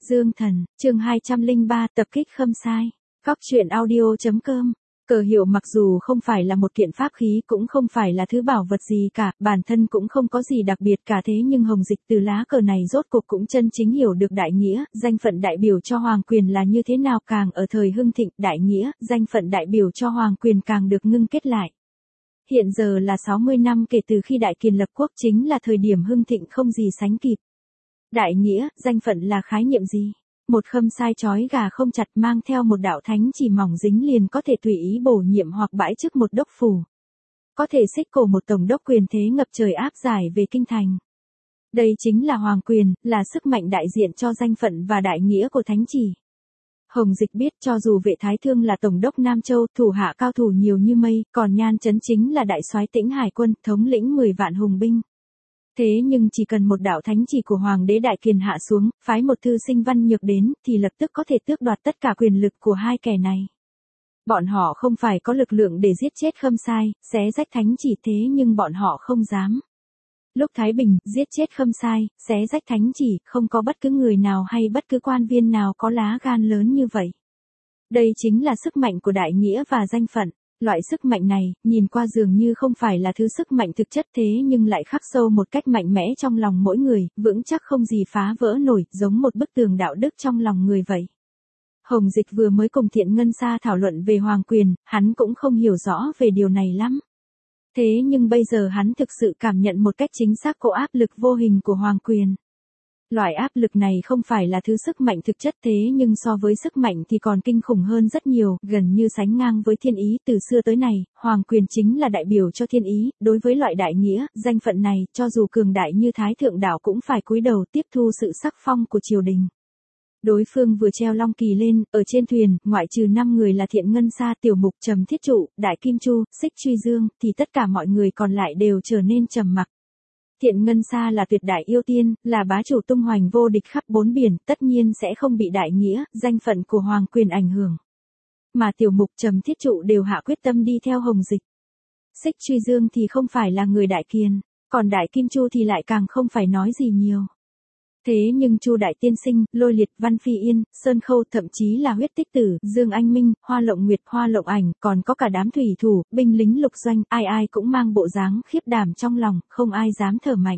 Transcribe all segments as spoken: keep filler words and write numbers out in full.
Dương Thần, chương hai trăm lẻ ba tập kích Khâm Sai. Góc truyện audio.com. Cờ hiệu mặc dù không phải là một kiện pháp khí, cũng không phải là thứ bảo vật gì cả, bản thân cũng không có gì đặc biệt cả, thế nhưng Hồng Dịch từ lá cờ này rốt cuộc cũng chân chính hiểu được đại nghĩa, danh phận đại biểu cho hoàng quyền là như thế nào, càng ở thời hưng thịnh, đại nghĩa, danh phận đại biểu cho hoàng quyền càng được ngưng kết lại. Hiện giờ là sáu mươi năm kể từ khi Đại Kiền lập quốc, chính là thời điểm hưng thịnh không gì sánh kịp. Đại nghĩa, danh phận là khái niệm gì? Một Khâm Sai trói gà không chặt, mang theo một đạo thánh chỉ mỏng dính liền có thể tùy ý bổ nhiệm hoặc bãi chức một đốc phủ. Có thể xích cổ một tổng đốc, quyền thế ngập trời áp giải về kinh thành. Đây chính là hoàng quyền, là sức mạnh đại diện cho danh phận và đại nghĩa của thánh chỉ. Hồng Dịch biết cho dù Vệ Thái Thương là tổng đốc Nam Châu, thủ hạ cao thủ nhiều như mây, còn Nhan Chấn chính là đại soái Tĩnh Hải quân, thống lĩnh mười vạn hùng binh. Thế nhưng chỉ cần một đạo thánh chỉ của Hoàng đế Đại Kiền hạ xuống, phái một thư sinh Văn Nhược đến, thì lập tức có thể tước đoạt tất cả quyền lực của hai kẻ này. Bọn họ không phải có lực lượng để giết chết Khâm Sai, xé rách thánh chỉ, thế nhưng bọn họ không dám. Lúc Thái Bình, giết chết Khâm Sai, xé rách thánh chỉ, không có bất cứ người nào hay bất cứ quan viên nào có lá gan lớn như vậy. Đây chính là sức mạnh của đại nghĩa và danh phận. Loại sức mạnh này, nhìn qua dường như không phải là thứ sức mạnh thực chất, thế nhưng lại khắc sâu một cách mạnh mẽ trong lòng mỗi người, vững chắc không gì phá vỡ nổi, giống một bức tường đạo đức trong lòng người vậy. Hồng Dịch vừa mới cùng Thiện Ngân Sa thảo luận về hoàng quyền, hắn cũng không hiểu rõ về điều này lắm. Thế nhưng bây giờ hắn thực sự cảm nhận một cách chính xác cỗ áp lực vô hình của hoàng quyền. Loại áp lực này không phải là thứ sức mạnh thực chất, thế nhưng so với sức mạnh thì còn kinh khủng hơn rất nhiều, gần như sánh ngang với thiên ý. Từ xưa tới nay, hoàng quyền chính là đại biểu cho thiên ý, đối với loại đại nghĩa, danh phận này, cho dù cường đại như Thái Thượng Đảo cũng phải cúi đầu tiếp thu sự sắc phong của triều đình. Đối phương vừa treo long kỳ lên, ở trên thuyền, ngoại trừ năm người là Thiện Ngân Sa, Tiểu Mục, Trầm Thiết Trụ, Đại Kim Chu, Xích Truy Dương, thì tất cả mọi người còn lại đều trở nên trầm mặc. Thiện Ngân Sa là tuyệt đại yêu tiên, là bá chủ tung hoành vô địch khắp bốn biển, tất nhiên sẽ không bị đại nghĩa, danh phận của hoàng quyền ảnh hưởng. Mà Tiểu Mục, Trầm Thiết Trụ đều hạ quyết tâm đi theo Hồng Dịch. Xích Truy Dương thì không phải là người Đại Kiền, còn Đại Kim Chu thì lại càng không phải nói gì nhiều. Thế nhưng Chu Đại Tiên Sinh, Lôi Liệt, Văn Phi Yên, Sơn Khâu, thậm chí là Huyết Tích Tử, Dương Anh Minh, Hoa Lộng Nguyệt, Hoa Lộng Ảnh, còn có cả đám thủy thủ, binh lính lục doanh, ai ai cũng mang bộ dáng khiếp đảm trong lòng, không ai dám thở mạnh.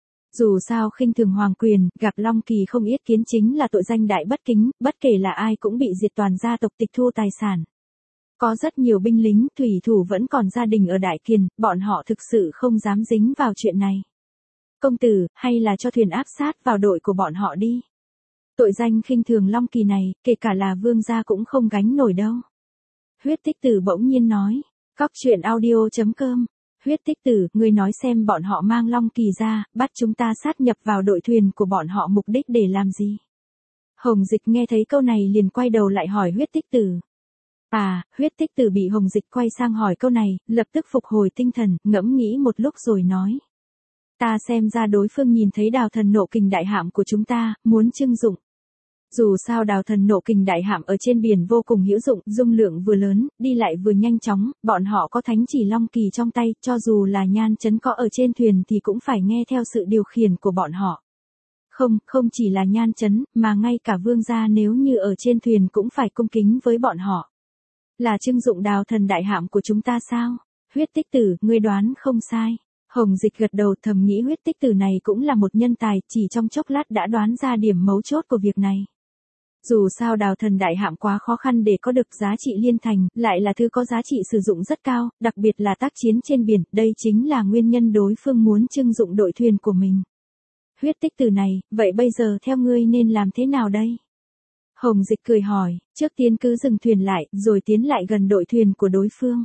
Dù sao khinh thường hoàng quyền, gặp Long Kỳ không yết kiến chính là tội danh đại bất kính, bất kể là ai cũng bị diệt toàn gia tộc, tịch thu tài sản. Có rất nhiều binh lính, thủy thủ vẫn còn gia đình ở Đại Kiền, bọn họ thực sự không dám dính vào chuyện này. Công tử, hay là cho thuyền áp sát vào đội của bọn họ đi. Tội danh khinh thường Long Kỳ này, kể cả là vương gia cũng không gánh nổi đâu. Huyết Tích Tử bỗng nhiên nói. Góc truyện audio.com. Huyết Tích Tử, ngươi nói xem bọn họ mang Long Kỳ ra, bắt chúng ta sát nhập vào đội thuyền của bọn họ mục đích để làm gì? Hồng Dịch nghe thấy câu này liền quay đầu lại hỏi Huyết Tích Tử. À, Huyết Tích Tử bị Hồng Dịch quay sang hỏi câu này, lập tức phục hồi tinh thần, ngẫm nghĩ một lúc rồi nói. Ta xem ra đối phương nhìn thấy Đào Thần Nộ Kình đại hạm của chúng ta, muốn trưng dụng. Dù sao Đào Thần Nộ Kình đại hạm ở trên biển vô cùng hữu dụng, dung lượng vừa lớn, đi lại vừa nhanh chóng, bọn họ có thánh chỉ Long Kỳ trong tay, cho dù là Nhan Chấn có ở trên thuyền thì cũng phải nghe theo sự điều khiển của bọn họ. Không, không chỉ là Nhan Chấn, mà ngay cả vương gia nếu như ở trên thuyền cũng phải cung kính với bọn họ. Là trưng dụng Đào Thần đại hạm của chúng ta sao? Huyết Tích Tử, ngươi đoán không sai. Hồng Dịch gật đầu, thầm nghĩ Huyết Tích Tử này cũng là một nhân tài, chỉ trong chốc lát đã đoán ra điểm mấu chốt của việc này. Dù sao Đào Thần đại hạm quá khó khăn để có được giá trị liên thành, lại là thứ có giá trị sử dụng rất cao, đặc biệt là tác chiến trên biển, đây chính là nguyên nhân đối phương muốn trưng dụng đội thuyền của mình. Huyết Tích Tử này, vậy bây giờ theo ngươi nên làm thế nào đây? Hồng Dịch cười hỏi, trước tiên cứ dừng thuyền lại, rồi tiến lại gần đội thuyền của đối phương.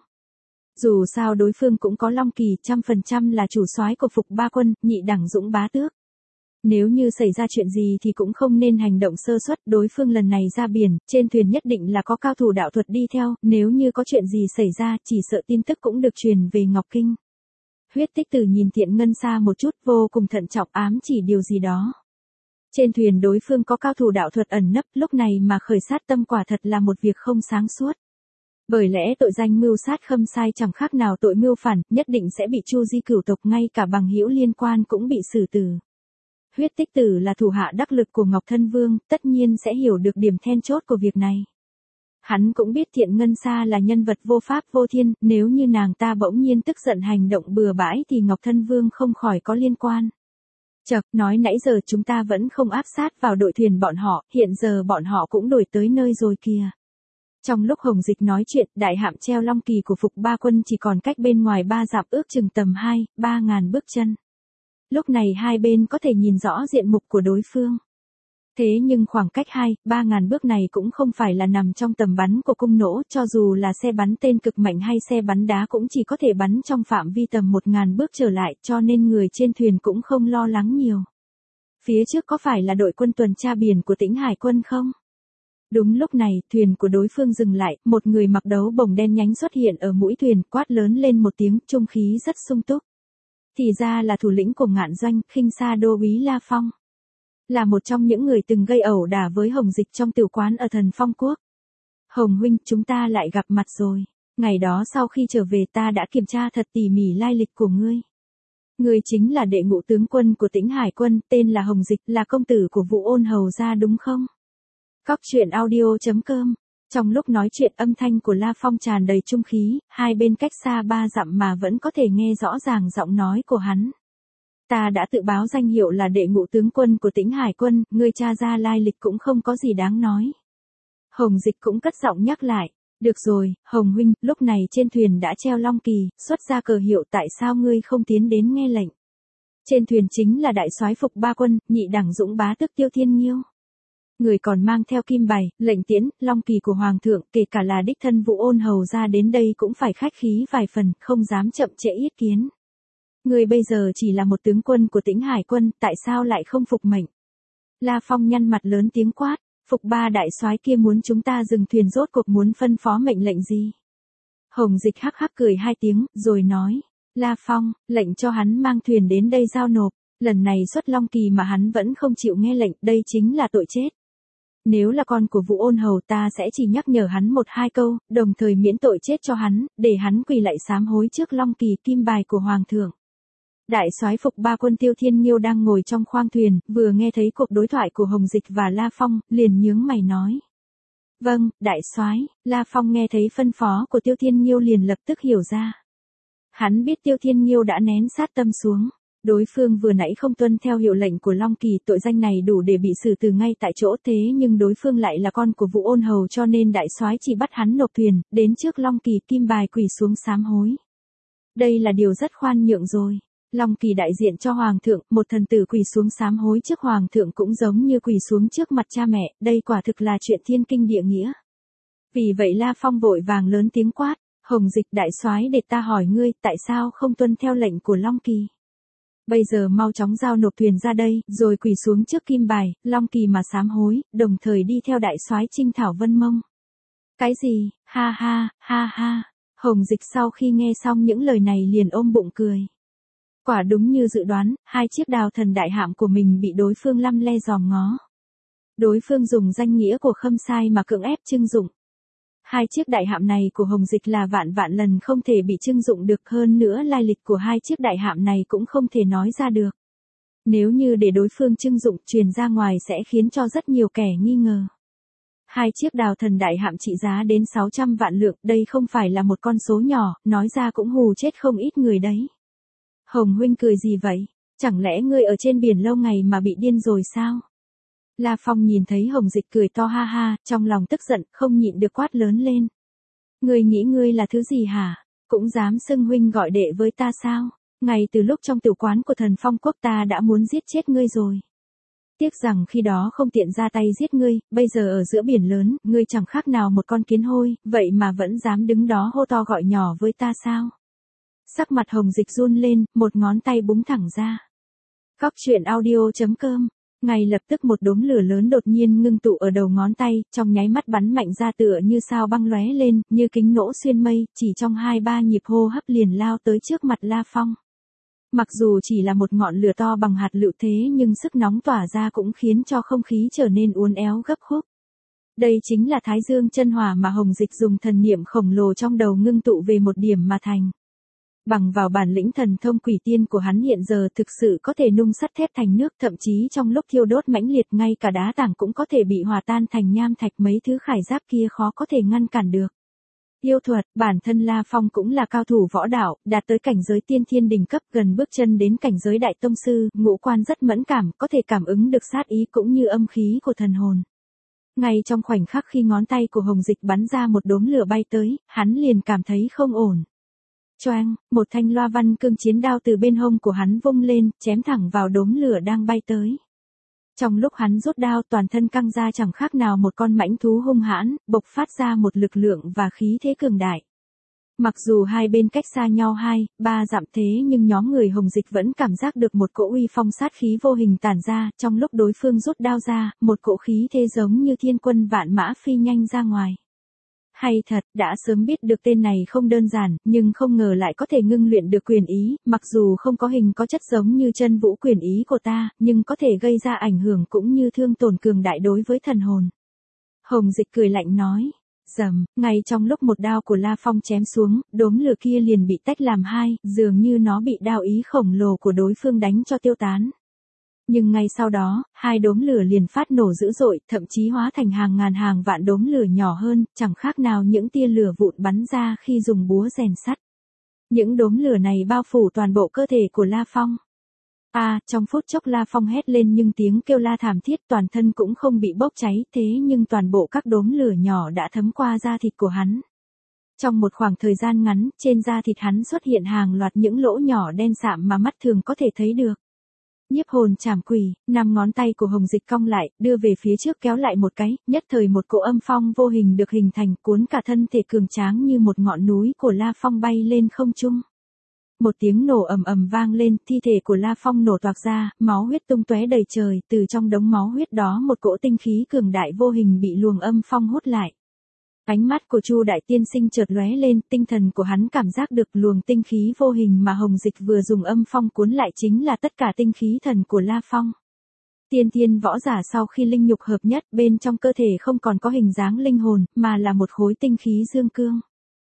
Dù sao đối phương cũng có Long Kỳ, trăm phần trăm là chủ soái của Phục Ba Quân, nhị đẳng dũng bá tước. Nếu như xảy ra chuyện gì thì cũng không nên hành động sơ suất, đối phương lần này ra biển, trên thuyền nhất định là có cao thủ đạo thuật đi theo, nếu như có chuyện gì xảy ra, chỉ sợ tin tức cũng được truyền về Ngọc Kinh. Huyết Tích Tử nhìn Thiện Ngân Sa một chút, vô cùng thận trọng, ám chỉ điều gì đó. Trên thuyền đối phương có cao thủ đạo thuật ẩn nấp, lúc này mà khởi sát tâm quả thật là một việc không sáng suốt. Bởi lẽ tội danh mưu sát Khâm Sai chẳng khác nào tội mưu phản, nhất định sẽ bị Chu Di cửu tộc, ngay cả bằng hữu liên quan cũng bị xử tử. huyết tích tử là thủ hạ đắc lực của Ngọc Thân Vương, tất nhiên sẽ hiểu được điểm then chốt của việc này. Hắn cũng biết Thiện Ngân Sa là nhân vật vô pháp vô thiên, nếu như nàng ta bỗng nhiên tức giận hành động bừa bãi thì Ngọc Thân Vương không khỏi có liên quan. Chậc, nói nãy giờ chúng ta vẫn không áp sát vào đội thuyền bọn họ, hiện giờ bọn họ cũng đuổi tới nơi rồi kìa. Trong lúc Hồng Dịch nói chuyện, đại hạm treo long kỳ của Phục Ba Quân chỉ còn cách bên ngoài ba dặm ước chừng tầm hai, ba ngàn bước chân. Lúc này hai bên có thể nhìn rõ diện mục của đối phương. Thế nhưng khoảng cách hai, ba ngàn bước này cũng không phải là nằm trong tầm bắn của cung nỗ, cho dù là xe bắn tên cực mạnh hay xe bắn đá cũng chỉ có thể bắn trong phạm vi tầm một ngàn bước trở lại, cho nên người trên thuyền cũng không lo lắng nhiều. Phía trước có phải là đội quân tuần tra biển của Tĩnh Hải quân không? Đúng lúc này, thuyền của đối phương dừng lại, một người mặc đấu bồng đen nhánh xuất hiện ở mũi thuyền, quát lớn lên một tiếng, trung khí rất sung túc. Thì ra là thủ lĩnh của Ngạn Doanh, Khinh Sa đô úy La Phong. Là một trong những người từng gây ẩu đả với Hồng Dịch trong tiểu quán ở Thần Phong Quốc. Hồng huynh, chúng ta lại gặp mặt rồi. Ngày đó sau khi trở về ta đã kiểm tra thật tỉ mỉ lai lịch của ngươi. Ngươi chính là đệ ngũ tướng quân của Tĩnh Hải quân, tên là Hồng Dịch, là công tử của Vũ Ôn hầu gia đúng không? Cóc truyện audio chấm com. Trong lúc nói chuyện âm thanh của La Phong tràn đầy trung khí, hai bên cách xa ba dặm mà vẫn có thể nghe rõ ràng giọng nói của hắn. Ta đã tự báo danh hiệu là đệ ngũ tướng quân của Tĩnh Hải quân, ngươi tra ra lai lịch cũng không có gì đáng nói. Hồng Dịch cũng cất giọng nhắc lại. Được rồi, Hồng huynh, lúc này trên thuyền đã treo long kỳ, xuất ra cờ hiệu, tại sao ngươi không tiến đến nghe lệnh? Trên thuyền chính là đại soái Phục Ba Quân, nhị đẳng dũng bá tức Tiêu Thiên Nhiêu. Người còn mang theo kim bài, lệnh tiễn, long kỳ của Hoàng thượng, kể cả là đích thân Vũ Ôn hầu ra đến đây cũng phải khách khí vài phần, không dám chậm trễ ý kiến. Người bây giờ chỉ là một tướng quân của Tĩnh Hải quân, tại sao lại không phục mệnh? La Phong nhăn mặt lớn tiếng quát, Phục Ba đại soái kia muốn chúng ta dừng thuyền, rốt cuộc muốn phân phó mệnh lệnh gì? Hồng Dịch hắc hắc cười hai tiếng, rồi nói, La Phong, lệnh cho hắn mang thuyền đến đây giao nộp, lần này xuất long kỳ mà hắn vẫn không chịu nghe lệnh, đây chính là tội chết. Nếu là con của Vũ Ôn hầu ta sẽ chỉ nhắc nhở hắn một hai câu, đồng thời miễn tội chết cho hắn, để hắn quỳ lạy sám hối trước long kỳ kim bài của Hoàng thượng. Đại soái Phục Ba Quân Tiêu Thiên Nhiêu đang ngồi trong khoang thuyền, vừa nghe thấy cuộc đối thoại của Hồng Dịch và La Phong, liền nhướng mày nói. Vâng, đại soái. La Phong nghe thấy phân phó của Tiêu Thiên Nhiêu liền lập tức hiểu ra. Hắn biết Tiêu Thiên Nhiêu đã nén sát tâm xuống. Đối phương vừa nãy không tuân theo hiệu lệnh của Long Kỳ, tội danh này đủ để bị xử từ ngay tại chỗ, thế nhưng đối phương lại là con của Vũ Ôn hầu, cho nên đại soái chỉ bắt hắn nộp thuyền, đến trước Long Kỳ kim bài quỳ xuống sám hối. Đây là điều rất khoan nhượng rồi. Long Kỳ đại diện cho Hoàng thượng, một thần tử quỳ xuống sám hối trước Hoàng thượng cũng giống như quỳ xuống trước mặt cha mẹ, đây quả thực là chuyện thiên kinh địa nghĩa. Vì vậy La Phong vội vàng lớn tiếng quát, Hồng Dịch đại soái, để ta hỏi ngươi, tại sao không tuân theo lệnh của Long Kỳ? Bây giờ mau chóng giao nộp thuyền ra đây, rồi quỳ xuống trước kim bài, Long Kỳ mà sám hối, đồng thời đi theo đại soái chinh thảo Vân Mông. Cái gì, ha ha, ha ha. Hồng Dịch sau khi nghe xong những lời này liền ôm bụng cười. Quả đúng như dự đoán, hai chiếc đào thần đại hạm của mình bị đối phương lăm le dòm ngó. Đối phương dùng danh nghĩa của Khâm Sai mà cưỡng ép trưng dụng. Hai chiếc đại hạm này của Hồng Dịch là vạn vạn lần không thể bị trưng dụng được, hơn nữa lai lịch của hai chiếc đại hạm này cũng không thể nói ra được. Nếu như để đối phương trưng dụng truyền ra ngoài sẽ khiến cho rất nhiều kẻ nghi ngờ. Hai chiếc đào thần đại hạm trị giá đến sáu trăm vạn lượng, đây không phải là một con số nhỏ, nói ra cũng hù chết không ít người đấy. Hồng huynh cười gì vậy? Chẳng lẽ ngươi ở trên biển lâu ngày mà bị điên rồi sao? La Phong nhìn thấy Hồng Dịch cười to ha ha, trong lòng tức giận, không nhịn được quát lớn lên. Ngươi nghĩ ngươi là thứ gì hả? Cũng dám xưng huynh gọi đệ với ta sao? Ngay từ lúc trong tiểu quán của Thần Phong Quốc ta đã muốn giết chết ngươi rồi. Tiếc rằng khi đó không tiện ra tay giết ngươi, bây giờ ở giữa biển lớn, ngươi chẳng khác nào một con kiến hôi, vậy mà vẫn dám đứng đó hô to gọi nhỏ với ta sao? Sắc mặt Hồng Dịch run lên, một ngón tay búng thẳng ra. Cóc truyện audio chấm com. Ngay lập tức một đốm lửa lớn đột nhiên ngưng tụ ở đầu ngón tay, trong nháy mắt bắn mạnh ra tựa như sao băng lóe lên, như kính nổ xuyên mây, chỉ trong hai ba nhịp hô hấp liền lao tới trước mặt La Phong. Mặc dù chỉ là một ngọn lửa to bằng hạt lựu thế nhưng sức nóng tỏa ra cũng khiến cho không khí trở nên uốn éo gấp khúc. Đây chính là Thái Dương chân hỏa mà Hồng Dịch dùng thần niệm khổng lồ trong đầu ngưng tụ về một điểm mà thành. Bằng vào bản lĩnh thần thông quỷ tiên của hắn hiện giờ thực sự có thể nung sắt thép thành nước, thậm chí trong lúc thiêu đốt mãnh liệt ngay cả đá tảng cũng có thể bị hòa tan thành nham thạch, mấy thứ khải giáp kia khó có thể ngăn cản được. Yêu thuật, bản thân La Phong cũng là cao thủ võ đạo, đạt tới cảnh giới tiên thiên đỉnh cấp, gần bước chân đến cảnh giới đại tông sư, ngũ quan rất mẫn cảm, có thể cảm ứng được sát ý cũng như âm khí của thần hồn. Ngay trong khoảnh khắc khi ngón tay của Hồng Dịch bắn ra một đốm lửa bay tới, hắn liền cảm thấy không ổn. Choang, một thanh loa văn cương chiến đao từ bên hông của hắn vung lên, chém thẳng vào đốm lửa đang bay tới. Trong lúc hắn rút đao, toàn thân căng ra chẳng khác nào một con mãnh thú hung hãn, bộc phát ra một lực lượng và khí thế cường đại. Mặc dù hai bên cách xa nhau hai, ba dặm thế nhưng nhóm người Hồng Dịch vẫn cảm giác được một cỗ uy phong sát khí vô hình tản ra, trong lúc đối phương rút đao ra, một cỗ khí thế giống như thiên quân vạn mã phi nhanh ra ngoài. Hay thật, đã sớm biết được tên này không đơn giản, nhưng không ngờ lại có thể ngưng luyện được quyền ý, mặc dù không có hình có chất giống như chân vũ quyền ý của ta, nhưng có thể gây ra ảnh hưởng cũng như thương tổn cường đại đối với thần hồn. Hồng Dịch cười lạnh nói, rầm, ngay trong lúc một đao của La Phong chém xuống, đốm lửa kia liền bị tách làm hai, dường như nó bị đao ý khổng lồ của đối phương đánh cho tiêu tán. Nhưng ngay sau đó, hai đốm lửa liền phát nổ dữ dội, thậm chí hóa thành hàng ngàn hàng vạn đốm lửa nhỏ hơn, chẳng khác nào những tia lửa vụn bắn ra khi dùng búa rèn sắt. Những đốm lửa này bao phủ toàn bộ cơ thể của La Phong. À, trong phút chốc La Phong hét lên nhưng tiếng kêu la thảm thiết, toàn thân cũng không bị bốc cháy, thế nhưng toàn bộ các đốm lửa nhỏ đã thấm qua da thịt của hắn. Trong một khoảng thời gian ngắn, trên da thịt hắn xuất hiện hàng loạt những lỗ nhỏ đen sạm mà mắt thường có thể thấy được. Nhiếp hồn trảm quỷ, năm ngón tay của Hồng Dịch cong lại, đưa về phía trước kéo lại một cái, nhất thời một cỗ âm phong vô hình được hình thành, cuốn cả thân thể cường tráng như một ngọn núi của La Phong bay lên không trung. Một tiếng nổ ầm ầm vang lên, thi thể của La Phong nổ toạc ra, máu huyết tung tóe đầy trời, từ trong đống máu huyết đó một cỗ tinh khí cường đại vô hình bị luồng âm phong hút lại. Ánh mắt của Chu đại tiên sinh chợt lóe lên, tinh thần của hắn cảm giác được luồng tinh khí vô hình mà Hồng Dịch vừa dùng âm phong cuốn lại chính là tất cả tinh khí thần của La Phong. Tiên thiên võ giả sau khi linh nhục hợp nhất, bên trong cơ thể không còn có hình dáng linh hồn, mà là một khối tinh khí dương cương.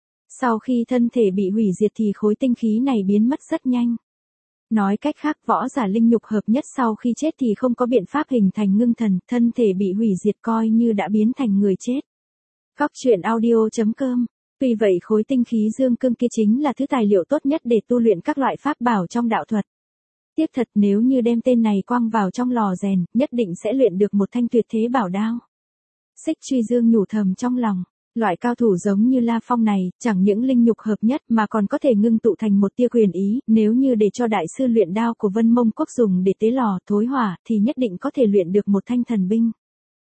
Sau khi thân thể bị hủy diệt thì khối tinh khí này biến mất rất nhanh. Nói cách khác, võ giả linh nhục hợp nhất sau khi chết thì không có biện pháp hình thành ngưng thần, thân thể bị hủy diệt coi như đã biến thành người chết. Góc truyện audio chấm com. Tuy vậy khối tinh khí dương cương kia chính là thứ tài liệu tốt nhất để tu luyện các loại pháp bảo trong đạo thuật. Tiếc thật, nếu như đem tên này quăng vào trong lò rèn, nhất định sẽ luyện được một thanh tuyệt thế bảo đao. Xích Truy Dương nhủ thầm trong lòng, loại cao thủ giống như La Phong này, chẳng những linh nhục hợp nhất mà còn có thể ngưng tụ thành một tia quyền ý, nếu như để cho đại sư luyện đao của Vân Mông Quốc dùng để tế lò thối hỏa thì nhất định có thể luyện được một thanh thần binh.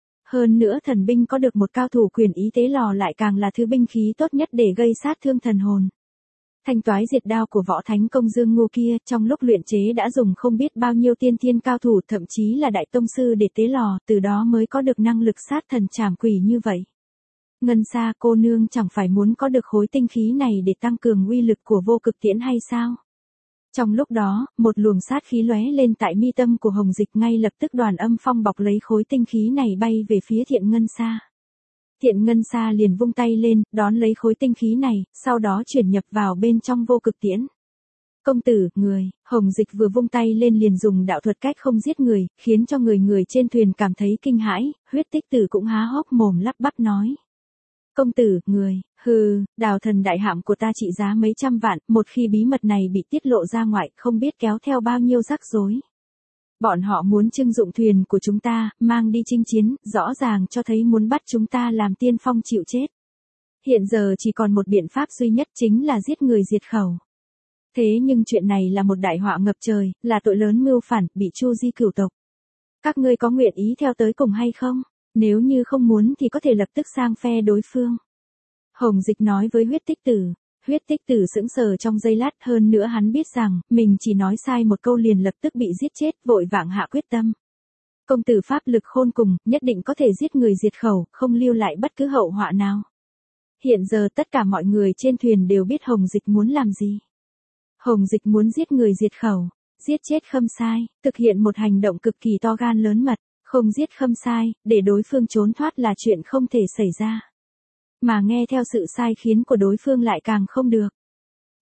Hơn nữa thần binh có được một cao thủ quyền ý tế lò lại càng là thứ binh khí tốt nhất để gây sát thương thần hồn. Thanh toái diệt đao của võ thánh công Dương Ngô kia, trong lúc luyện chế đã dùng không biết bao nhiêu tiên thiên cao thủ, thậm chí là đại tông sư để tế lò, từ đó mới có được năng lực sát thần trảm quỷ như vậy. Ngân Sa cô nương chẳng phải muốn có được khối tinh khí này để tăng cường uy lực của vô cực tiễn hay sao? Trong lúc đó, một luồng sát khí lóe lên tại mi tâm của Hồng Dịch, ngay lập tức đoàn âm phong bọc lấy khối tinh khí này bay về phía Thiện Ngân Sa. Thiện Ngân Sa liền vung tay lên, đón lấy khối tinh khí này, sau đó chuyển nhập vào bên trong vô cực tiễn. Công tử, người, Hồng Dịch vừa vung tay lên liền dùng đạo thuật cách không giết người, khiến cho người người trên thuyền cảm thấy kinh hãi, Huyết Tích Tử cũng há hốc mồm lắp bắp nói. Công tử, người, hừ, đào thần đại hạm của ta trị giá mấy trăm vạn, một khi bí mật này bị tiết lộ ra ngoài, không biết kéo theo bao nhiêu rắc rối. Bọn họ muốn trưng dụng thuyền của chúng ta, mang đi chinh chiến, rõ ràng cho thấy muốn bắt chúng ta làm tiên phong chịu chết. Hiện giờ chỉ còn một biện pháp duy nhất, chính là giết người diệt khẩu. Thế nhưng chuyện này là một đại họa ngập trời, là tội lớn mưu phản, bị chu di cửu tộc. Các ngươi có nguyện ý theo tới cùng hay không? Nếu như không muốn thì có thể lập tức sang phe đối phương. Hồng Dịch nói với Huyết Tích Tử. Huyết Tích Tử sững sờ trong giây lát, hơn nữa hắn biết rằng, mình chỉ nói sai một câu liền lập tức bị giết chết, vội vàng hạ quyết tâm. Công tử pháp lực khôn cùng, nhất định có thể giết người diệt khẩu, không lưu lại bất cứ hậu họa nào. Hiện giờ tất cả mọi người trên thuyền đều biết Hồng Dịch muốn làm gì. Hồng Dịch muốn giết người diệt khẩu, giết chết Khâm Sai, thực hiện một hành động cực kỳ to gan lớn mật. Không giết Khâm Sai, để đối phương trốn thoát là chuyện không thể xảy ra. Mà nghe theo sự sai khiến của đối phương lại càng không được.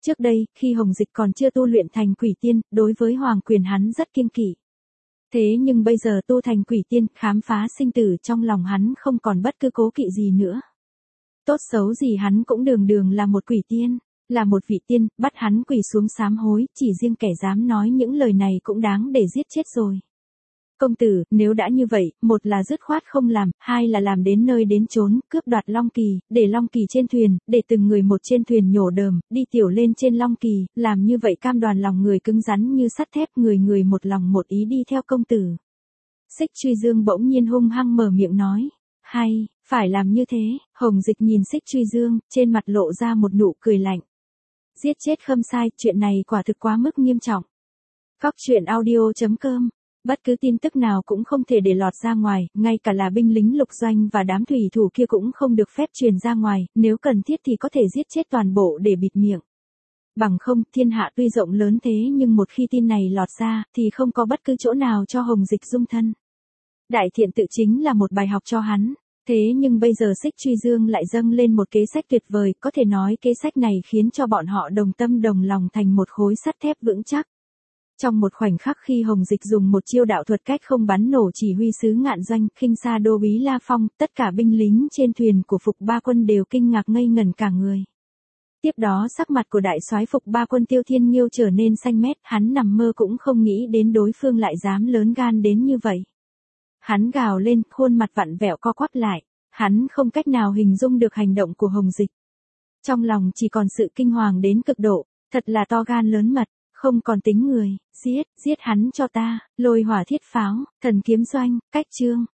Trước đây, khi Hồng Dịch còn chưa tu luyện thành quỷ tiên, đối với hoàng quyền hắn rất kiêng kỵ. Thế nhưng bây giờ tu thành quỷ tiên, khám phá sinh tử trong lòng hắn không còn bất cứ cố kỵ gì nữa. Tốt xấu gì hắn cũng đường đường là một quỷ tiên, là một vị tiên, bắt hắn quỳ xuống sám hối, chỉ riêng kẻ dám nói những lời này cũng đáng để giết chết rồi. Công tử, nếu đã như vậy, một là dứt khoát không làm, hai là làm đến nơi đến chốn, cướp đoạt Long Kỳ, để Long Kỳ trên thuyền, để từng người một trên thuyền nhổ đờm, đi tiểu lên trên Long Kỳ, làm như vậy cam đoan lòng người cứng rắn như sắt thép, người người một lòng một ý đi theo công tử. Xích Truy Dương bỗng nhiên hung hăng mở miệng nói, hay, phải làm như thế. Hồng Dịch nhìn Xích Truy Dương, trên mặt lộ ra một nụ cười lạnh. Giết chết Khâm Sai, chuyện này quả thực quá mức nghiêm trọng. Cóc truyện audio chấm com. Bất cứ tin tức nào cũng không thể để lọt ra ngoài, ngay cả là binh lính lục doanh và đám thủy thủ kia cũng không được phép truyền ra ngoài, nếu cần thiết thì có thể giết chết toàn bộ để bịt miệng. Bằng không, thiên hạ tuy rộng lớn thế nhưng một khi tin này lọt ra, thì không có bất cứ chỗ nào cho Hồng Dịch dung thân. Đại thiện tự chính là một bài học cho hắn. Thế nhưng bây giờ Xích Truy Dương lại dâng lên một kế sách tuyệt vời, có thể nói kế sách này khiến cho bọn họ đồng tâm đồng lòng thành một khối sắt thép vững chắc. Trong một khoảnh khắc khi Hồng Dịch dùng một chiêu đạo thuật cách không bắn nổ chỉ huy sứ Ngạn Doanh, khinh xa đô úy La Phong, tất cả binh lính trên thuyền của Phục Ba Quân đều kinh ngạc ngây ngẩn cả người. Tiếp đó sắc mặt của đại soái Phục Ba Quân Tiêu Thiên Nghiêu trở nên xanh mét, hắn nằm mơ cũng không nghĩ đến đối phương lại dám lớn gan đến như vậy. Hắn gào lên, khuôn mặt vặn vẹo co quắp lại, hắn không cách nào hình dung được hành động của Hồng Dịch. Trong lòng chỉ còn sự kinh hoàng đến cực độ, thật là to gan lớn mật, không còn tính người, giết, giết hắn cho ta, lôi hỏa thiết pháo, thần kiếm doanh, cách chương.